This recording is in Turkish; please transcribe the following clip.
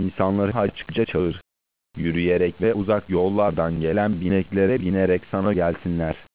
İnsanları açıkça çağır. Yürüyerek ve uzak yollardan gelen bineklere binerek sana gelsinler.